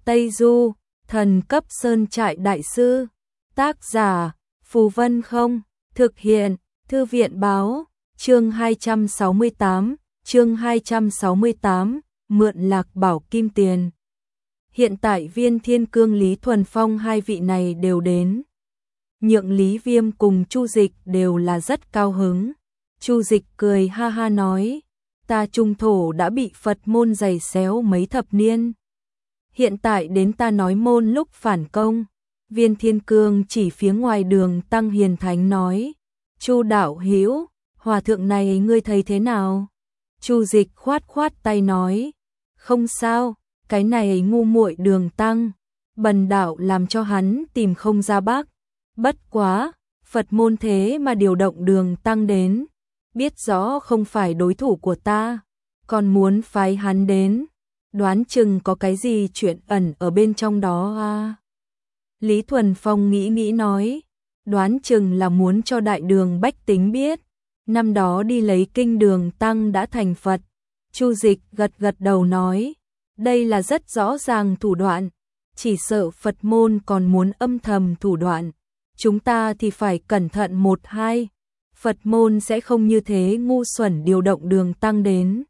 Tây Du, thần cấp sơn trại đại sư. Tác giả, Phù Vân Không. Thực hiện, Thư viện Báo. Chương 268, mượn Lạc Bảo Kim Tiền. Hiện tại Viên Thiên Cương Lý Thuần Phong hai vị này đều đến. Nhượng Lý Viêm cùng Chu Dịch đều là rất cao hứng. Chu Dịch cười ha ha nói, ta trung thổ đã bị Phật môn giày xéo mấy thập niên. Hiện tại đến ta nói môn lúc phản công. Viên Thiên Cương chỉ phía ngoài Đường Tăng hiền thánh nói, Chu đạo hữu, hòa thượng này ngươi thấy thế nào? Chu Dịch khoát khoát tay nói, không sao, cái này ngu muội Đường Tăng, bần đạo làm cho hắn tìm không ra bác. Bất quá, Phật môn thế mà điều động Đường Tăng đến, biết rõ không phải đối thủ của ta, còn muốn phái hắn đến, đoán chừng có cái gì chuyện ẩn ở bên trong đó à? Lý Thuần Phong nghĩ nói, đoán chừng là muốn cho đại đường bách tính biết, năm đó đi lấy kinh Đường Tăng đã thành Phật. Chu Dịch gật đầu nói, đây là rất rõ ràng thủ đoạn, chỉ sợ Phật môn còn muốn âm thầm thủ đoạn, chúng ta thì phải cẩn thận một hai, Phật môn sẽ không như thế ngu xuẩn điều động Đường Tăng đến.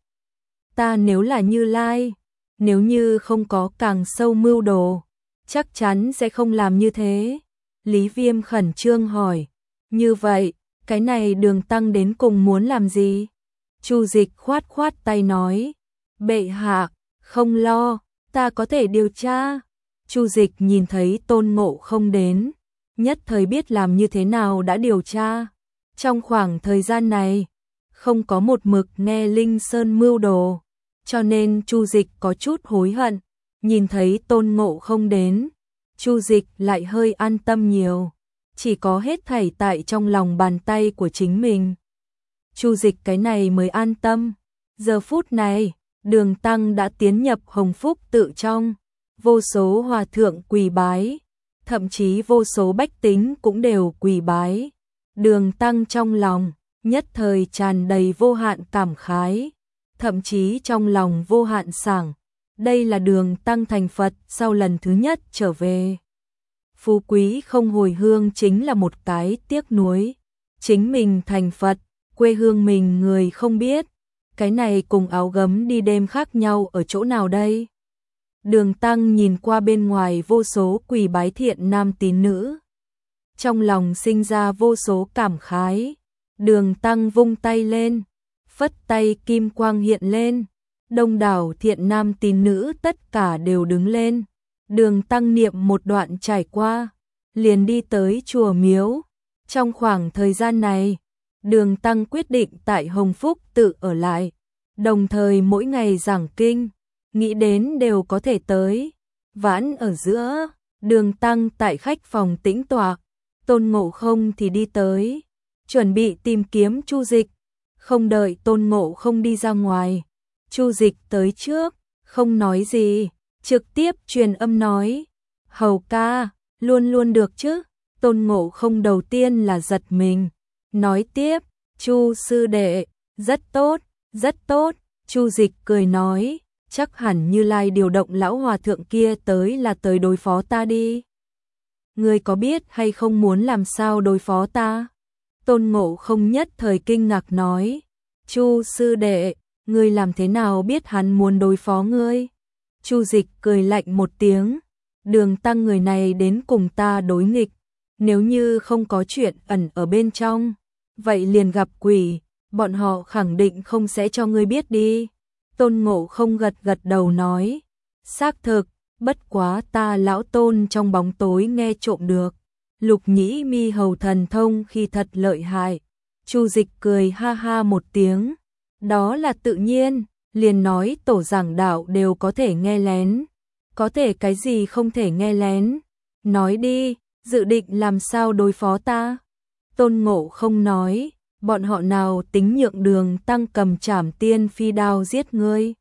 Ta nếu là Như Lai, nếu như không có càng sâu mưu đồ, chắc chắn sẽ không làm như thế. Lý Viêm khẩn trương hỏi, như vậy, cái này Đường Tăng đến cùng muốn làm gì? Chu Dịch khoát khoát tay nói, bệ hạ, không lo, ta có thể điều tra. Chu Dịch nhìn thấy Tôn Ngộ Không đến, nhất thời biết làm như thế nào đã điều tra. Trong khoảng thời gian này, không có một mực nghe Linh Sơn mưu đồ, cho nên Chu Dịch có chút hối hận. Nhìn thấy Tôn Ngộ Không đến, Chu Dịch lại hơi an tâm nhiều, chỉ có hết thảy tại trong lòng bàn tay của chính mình. Chu Dịch cái này mới an tâm. Giờ phút này, Đường Tăng đã tiến nhập Hồng Phúc tự trong, vô số hòa thượng quỳ bái, thậm chí vô số bách tính cũng đều quỳ bái. Đường Tăng trong lòng nhất thời tràn đầy vô hạn cảm khái, thậm chí trong lòng vô hạn sảng. Đây là Đường Tăng thành Phật sau lần thứ nhất trở về. Phú quý không hồi hương chính là một cái tiếc nuối. Chính mình thành Phật, quê hương mình người không biết. Cái này cùng áo gấm đi đêm khác nhau ở chỗ nào đây? Đường Tăng nhìn qua bên ngoài vô số quỳ bái thiện nam tín nữ, trong lòng sinh ra vô số cảm khái. Đường Tăng vung tay lên, phất tay kim quang hiện lên, đông đảo thiện nam tín nữ tất cả đều đứng lên. Đường Tăng niệm một đoạn trải qua, liền đi tới chùa miếu. Trong khoảng thời gian này, Đường Tăng quyết định tại Hồng Phúc tự ở lại, đồng thời mỗi ngày giảng kinh, nghĩ đến đều có thể tới. Vãn ở giữa, Đường Tăng tại khách phòng tĩnh tọa, Tôn Ngộ Không thì đi tới, chuẩn bị tìm kiếm Chu Dịch. Không đợi Tôn Ngộ Không đi ra ngoài, Chu Dịch tới trước, không nói gì, trực tiếp truyền âm nói, hầu ca, luôn luôn được chứ. Tôn Ngộ Không đầu tiên là giật mình, nói tiếp, Chu sư đệ, rất tốt, rất tốt. Chu Dịch cười nói, chắc hẳn Như Lai điều động lão hòa thượng kia tới là tới đối phó ta đi. Ngươi có biết hay không muốn làm sao đối phó ta? Tôn Ngộ Không nhất thời kinh ngạc nói, Chu sư đệ, ngươi làm thế nào biết hắn muốn đối phó ngươi? Chu Dịch cười lạnh một tiếng, Đường Tăng người này đến cùng ta đối nghịch, nếu như không có chuyện ẩn ở bên trong, vậy liền gặp quỷ, bọn họ khẳng định không sẽ cho ngươi biết đi. Tôn Ngộ Không gật đầu nói, xác thực, bất quá ta lão Tôn trong bóng tối nghe trộm được, Lục Nhĩ Mi hầu thần thông khi thật lợi hại. Chu Dịch cười ha ha một tiếng, đó là tự nhiên, liền nói tổ giảng đạo đều có thể nghe lén, có thể cái gì không thể nghe lén, nói đi, dự định làm sao đối phó ta? Tôn Ngộ Không nói, bọn họ nào tính nhượng Đường Tăng cầm trảm tiên phi đao giết ngươi?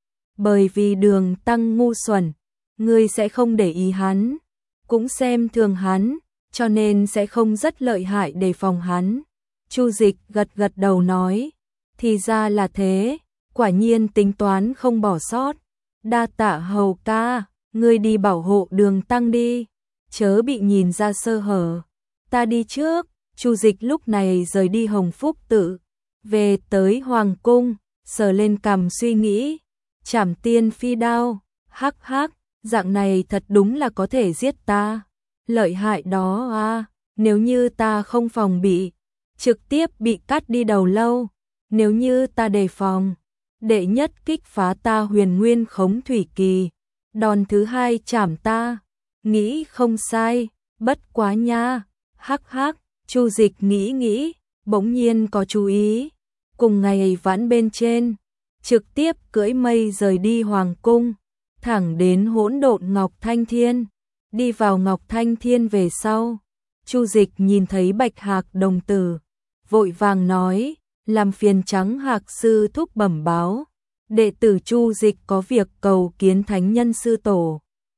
Bởi vì Đường Tăng ngu xuẩn, ngươi sẽ không để ý hắn, cũng xem thường hắn, cho nên sẽ không rất lợi hại đề phòng hắn. Chu Dịch gật đầu nói, thì ra là thế, quả nhiên tính toán không bỏ sót, đa tạ hầu ca. ngươi đi bảo hộ Đường Tăng đi, chớ bị nhìn ra sơ hở. Ta đi trước. Chu Dịch lúc này rời đi Hồng Phúc tự, về tới hoàng cung, sờ lên cằm suy nghĩ, Trảm Tiên Phi đao, hắc hắc, dạng này thật đúng là có thể giết ta. Lợi hại đó à, nếu như ta không phòng bị, trực tiếp bị cắt đi đầu lâu, nếu như ta đề phòng, đệ nhất kích phá ta Huyền Nguyên Khống Thủy Kỳ, đòn thứ hai chảm ta, nghĩ không sai, bất quá nha, hắc hắc. Chu Dịch nghĩ, bỗng nhiên có chú ý, cùng ngày vãn bên trên, trực tiếp cưỡi mây rời đi hoàng cung, thẳng đến hỗn độn Ngọc Thanh Thiên. Đi vào Ngọc Thanh Thiên về sau, Chu Dịch nhìn thấy Bạch Hạc đồng tử, vội vàng nói, làm phiền Trắng Hạc sư thúc bẩm báo, đệ tử Chu Dịch có việc cầu kiến thánh nhân sư tổ.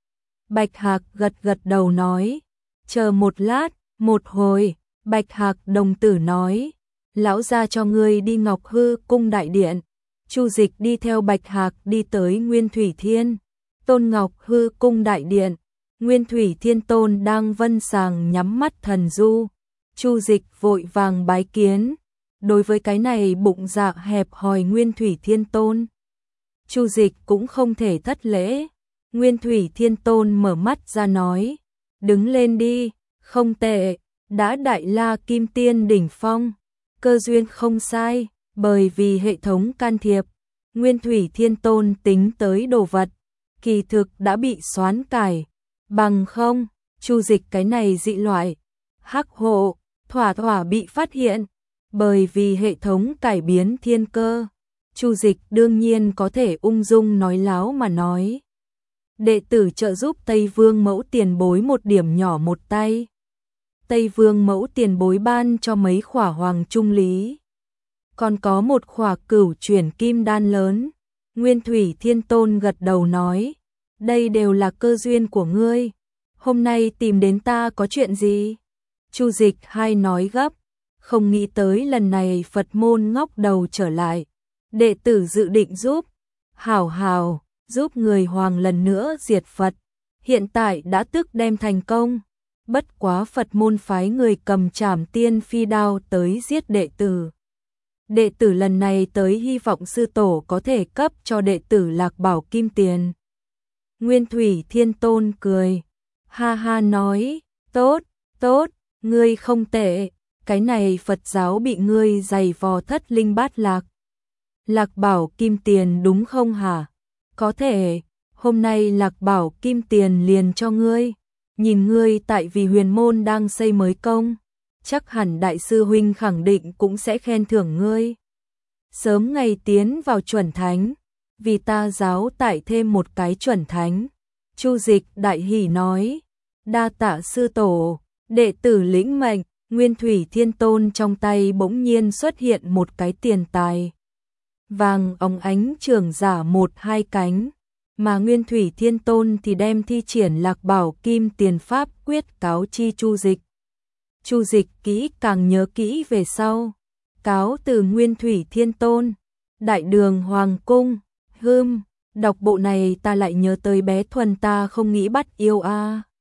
Bạch Hạc gật gật đầu nói, chờ một lát, một hồi. Bạch Hạc đồng tử nói, lão gia cho ngươi đi Ngọc Hư cung đại điện. Chu Dịch đi theo Bạch Hạc đi tới Nguyên Thủy Thiên Tôn Ngọc Hư cung đại điện. Nguyên Thủy Thiên Tôn đang vân sàng nhắm mắt thần du. Chu Dịch vội vàng bái kiến. Đối với cái này bụng dạ hẹp hòi Nguyên Thủy Thiên Tôn, Chu Dịch cũng không thể thất lễ. Nguyên Thủy Thiên Tôn mở mắt ra nói, đứng lên đi, không tệ. Đã đại la kim tiên đỉnh phong, cơ duyên không sai, bởi vì hệ thống can thiệp, Nguyên Thủy Thiên Tôn tính tới đồ vật, kỳ thực đã bị xoán cải, bằng không, Chu Dịch cái này dị loại, hắc hộ, thỏa bị phát hiện, bởi vì hệ thống cải biến thiên cơ, Chu Dịch đương nhiên có thể ung dung nói láo mà nói. Đệ tử trợ giúp Tây Vương Mẫu tiền bối một điểm nhỏ một tay. Tây Vương Mẫu tiền bối ban cho mấy khỏa hoàng trung lý, còn có một khỏa cửu chuyển kim đan lớn. Nguyên Thủy Thiên Tôn gật đầu nói, đây đều là cơ duyên của ngươi, hôm nay tìm đến ta có chuyện gì? Chu Dịch hay nói gấp, không nghĩ tới lần này Phật môn ngóc đầu trở lại, đệ tử dự định giúp, hảo giúp người hoàng lần nữa diệt Phật, hiện tại đã tức đem thành công. Bất quá Phật môn phái người cầm Trảm Tiên Phi đao tới giết đệ tử. Đệ tử lần này tới hy vọng sư tổ có thể cấp cho đệ tử Lạc Bảo kim tiền. Nguyên Thủy Thiên Tôn cười, ha ha nói, tốt, ngươi không tệ, cái này Phật giáo bị ngươi giày vò thất linh bát lạc. Lạc Bảo kim tiền đúng không hả? Có thể, hôm nay Lạc Bảo kim tiền liền cho ngươi. Nhìn ngươi tại vì huyền môn đang xây mới công, chắc hẳn đại sư huynh khẳng định cũng sẽ khen thưởng ngươi. Sớm ngày tiến vào chuẩn thánh, vì ta giáo tại thêm một cái chuẩn thánh. Chu Dịch đại hỉ nói, đa tạ sư tổ, đệ tử lĩnh mệnh. Nguyên Thủy Thiên Tôn trong tay bỗng nhiên xuất hiện một cái tiền tài vàng óng ánh trường giả một hai cánh. Mà Nguyên Thủy Thiên Tôn thì đem thi triển Lạc Bảo kim tiền pháp quyết cáo chi Chu Dịch. Chu Dịch kỹ càng nhớ kỹ về sau, cáo từ Nguyên Thủy Thiên Tôn, đại đường hoàng cung, đọc bộ này ta lại nhớ tới bé Thuần ta không nghĩ bắt yêu a.